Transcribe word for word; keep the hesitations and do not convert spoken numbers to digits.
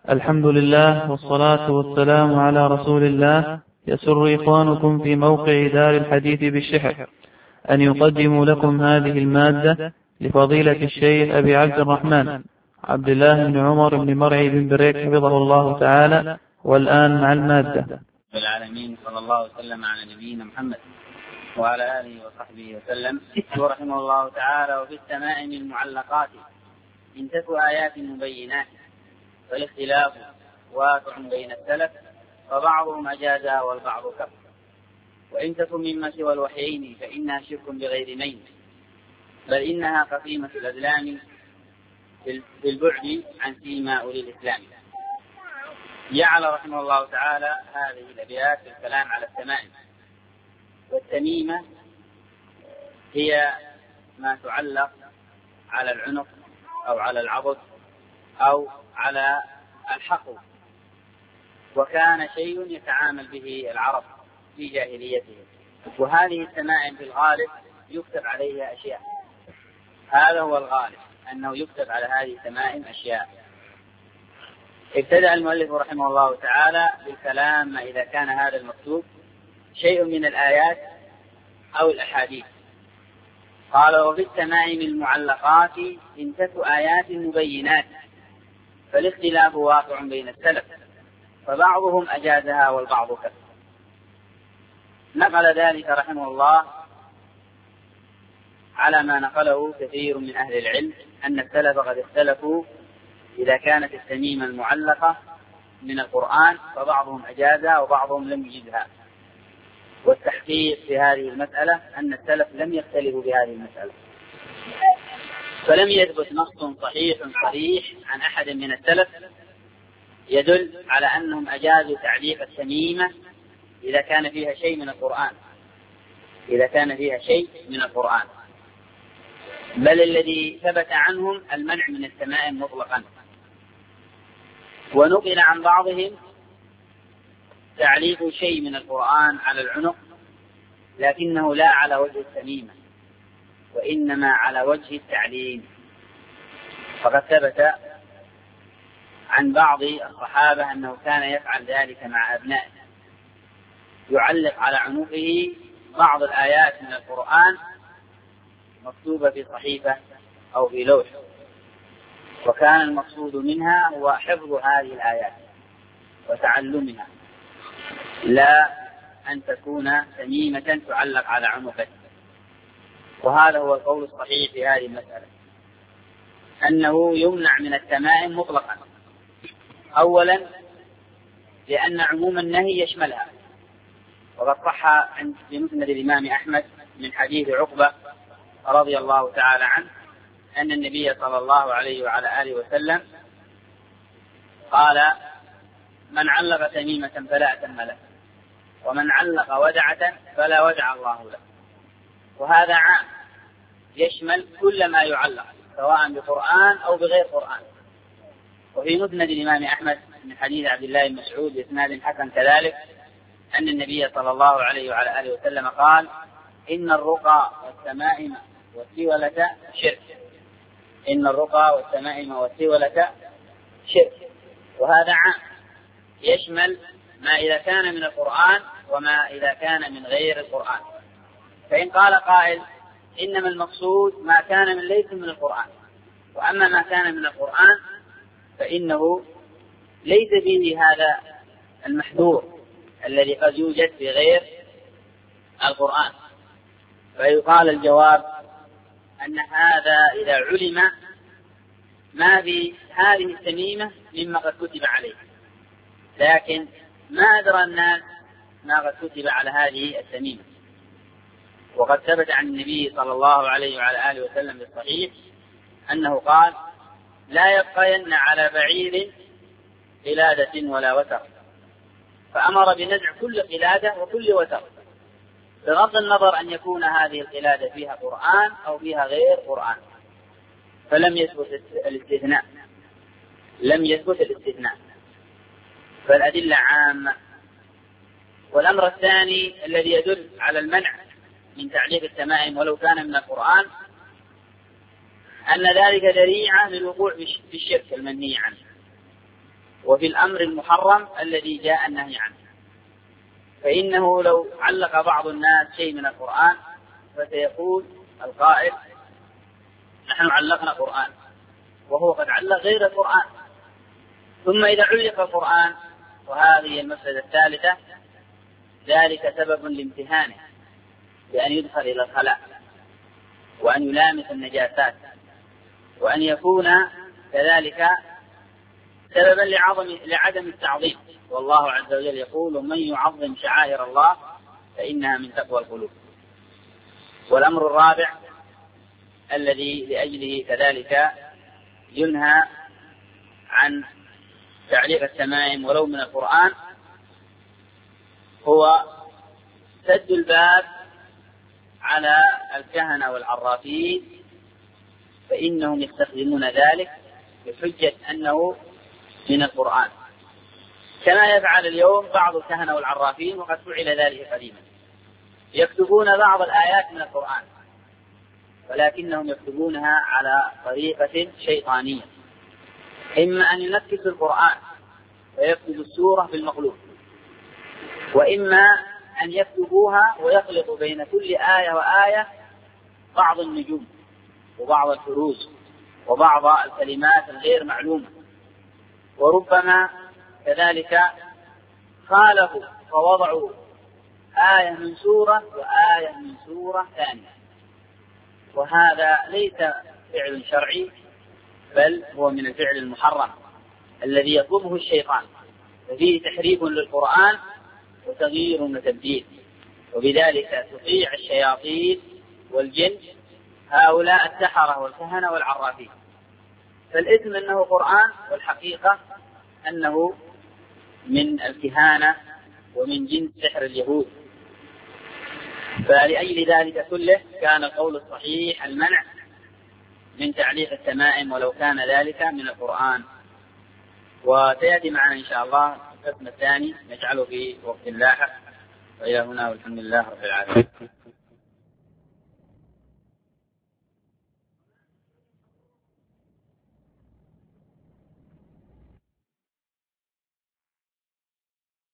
الحمد لله والصلاة والسلام على رسول الله. يسر إخوانكم في موقع دار الحديث بالشحر أن يقدموا لكم هذه المادة لفضيلة الشيخ أبي عبد الرحمن عبد الله بن عمر بن مرعي بن بريك حفظه الله تعالى. والآن مع المادة. العالمين صلى الله وسلم على نبينا محمد وعلى آله وصحبه وسلم. ورحمه الله تعالى: وفي التمائم المعلقات إن تك آيات مبينات فالاختلاف واقع بين السلف فبعضهم أجازها والبعض كفر، وإن تكن مما سوى الوحيين فإنها شرك بغير مين، بل إنها قسيمة الأذلام في البعد عن سيما أولي الإسلام. جعل رحمه الله تعالى هذه الأبيات في الكلام على التمائم. والتميمة هي ما تعلق على العنق أو على العضد أو على الحقو، وكان شيء يتعامل به العرب في جاهليتهم، وهذه التمائم في الغالب يكتب عليها أشياء. هذا هو الغالب، أنه يكتب على هذه التمائم أشياء. ابتدأ المؤلف رحمه الله تعالى بالكلام ما إذا كان هذا المكتوب شيء من الآيات أو الأحاديث. قال: وفي التمائم المعلقات إن تك آيات مبينات فالاختلاف واقع بين السلف فبعضهم أجازها والبعض كفر. نقل ذلك رحمه الله على ما نقله كثير من أهل العلم أن السلف قد اختلفوا إذا كانت التميمة المعلقة من القرآن فبعضهم أجازها وبعضهم لم يجزها. والتحقيق في هذه المسألة أن السلف لم يختلفوا بهذه المسألة، فلم يثبت نص صحيح صريح عن أحد من السلف يدل على أنهم أجازوا تعليق التميمة إذا كان فيها شيء من القرآن إذا كان فيها شيء من القرآن بل الذي ثبت عنهم المنع من التمائم مطلقا. ونقل عن بعضهم تعليق شيء من القرآن على العنق، لكنه لا على وجه التميمة وإنما على وجه التعليم. فقد ثبت عن بعض الصحابة أنه كان يفعل ذلك مع أبنائه، يعلق على عنقه بعض الآيات من القرآن مكتوبة في صحيفة أو في لوح، وكان المقصود منها هو حفظ هذه الآيات وتعلمها، لا أن تكون تميمة تعلق على عنقه. وهذا هو القول الصحيح في هذه المسألة، أنه يمنع من التمائم مطلقا. أولا لأن عموم النهي يشملها، وقد صح في مسند الإمام أحمد من حديث عقبة رضي الله تعالى عنه أن النبي صلى الله عليه وعلى آله وسلم قال: من علق تميمة فلا أتم له، ومن علق ودعة فلا ودع الله له. وهذا عام يشمل كل ما يعلق سواء بقرآن أو بغير قرآن. وفي مسند الإمام أحمد من حديث عبد الله بن مسعود بإسناد حسن كذلك أن النبي صلى الله عليه وعلى آله وسلم قال: إن الرقى والتمائم والسولة شرك إن الرقى والتمائم والسولة شرك. وهذا عام يشمل ما إذا كان من القرآن وما إذا كان من غير القرآن. فإن قال قائل: إنما المقصود ما كان من ليس من القرآن، وأما ما كان من القرآن فإنه ليس به هذا المحذور الذي قد يوجد في غير القرآن. فيقال الجواب أن هذا إذا علم ما في هذه التميمة مما قد كتب عليه، لكن ما أدرى الناس ما قد كتب على هذه التميمة. وقد ثبت عن النبي صلى الله عليه وعلى آله وسلم بالصحيح أنه قال: لا يبقين على بعير قلادة ولا وتر، فأمر بنزع كل قلادة وكل وتر، بغض النظر أن يكون هذه القلادة فيها قرآن أو فيها غير قرآن. فلم يثبت الاستثناء لم يثبت الاستثناء فالأدلة عامة. والأمر الثاني الذي يدل على المنع من تعليق التمائم ولو كان من القرآن أن ذلك ذريعة للوقوع في الشرك المنهي عنه. وفي الأمر المحرم الذي جاء النهي عنه. فإنه لو علق بعض الناس شيء من القرآن فسيقول القائل نحن علقنا قرآن، وهو قد علق غير القرآن. ثم إذا علق القرآن، وهذه المسألة الثالثة، ذلك سبب لامتهانه بأن يدخل إلى الخلاء وأن يلامس النجاسات، وأن يكون كذلك سببا لعظم لعدم التعظيم. والله عز وجل يقول ومن يعظم شعائر الله فإنها من تقوى القلوب. والأمر الرابع الذي لأجله كذلك ينهى عن تعليق التمائم ولو من القرآن هو سد الباب على الكهنة والعرافين، فإنهم يستخدمون ذلك بحجة أنه من القرآن، كما يفعل اليوم بعض الكهنة والعرافين، وقد فعل ذلك قديما. يكتبون بعض الآيات من القرآن ولكنهم يكتبونها على طريقة شيطانية، إما أن ينكسوا القرآن ويكتب السورة بالمقلوب، وإما أن يكتبوها ويخلط بين كل آية وآية بعض النجوم وبعض الحروز وبعض الكلمات الغير معلومة، وربما كذلك خالفوا فوضعوا آية من سورة وآية من سورة ثانية، وهذا ليس فعل شرعي بل هو من الفعل المحرم الذي يطلبه الشيطان، ففيه تحريف للقرآن وتغيير وتبديل، وبذلك تطيع الشياطين والجن هؤلاء السحرة والكهنة والعرافين. فالإثم أنه قرآن، والحقيقة أنه من الكهانة ومن جنس سحر اليهود. فلأجل ذلك كله كان القول الصحيح المنع من تعليق التمائم ولو كان ذلك من القرآن. وسيأتي معنا إن شاء الله القسم الثاني نجعله في وقت لاحق. وإلى هنا والحمد لله رب العالمين.